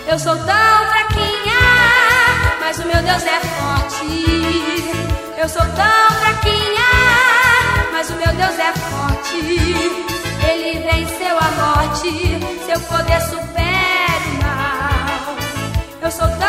Eu sou tão fraquinha, mas o meu Deus é forte. Eu sou tão fraquinha, mas o meu Deus é forte. Ele venceu a morte, seu poder supera o mal. Eu sou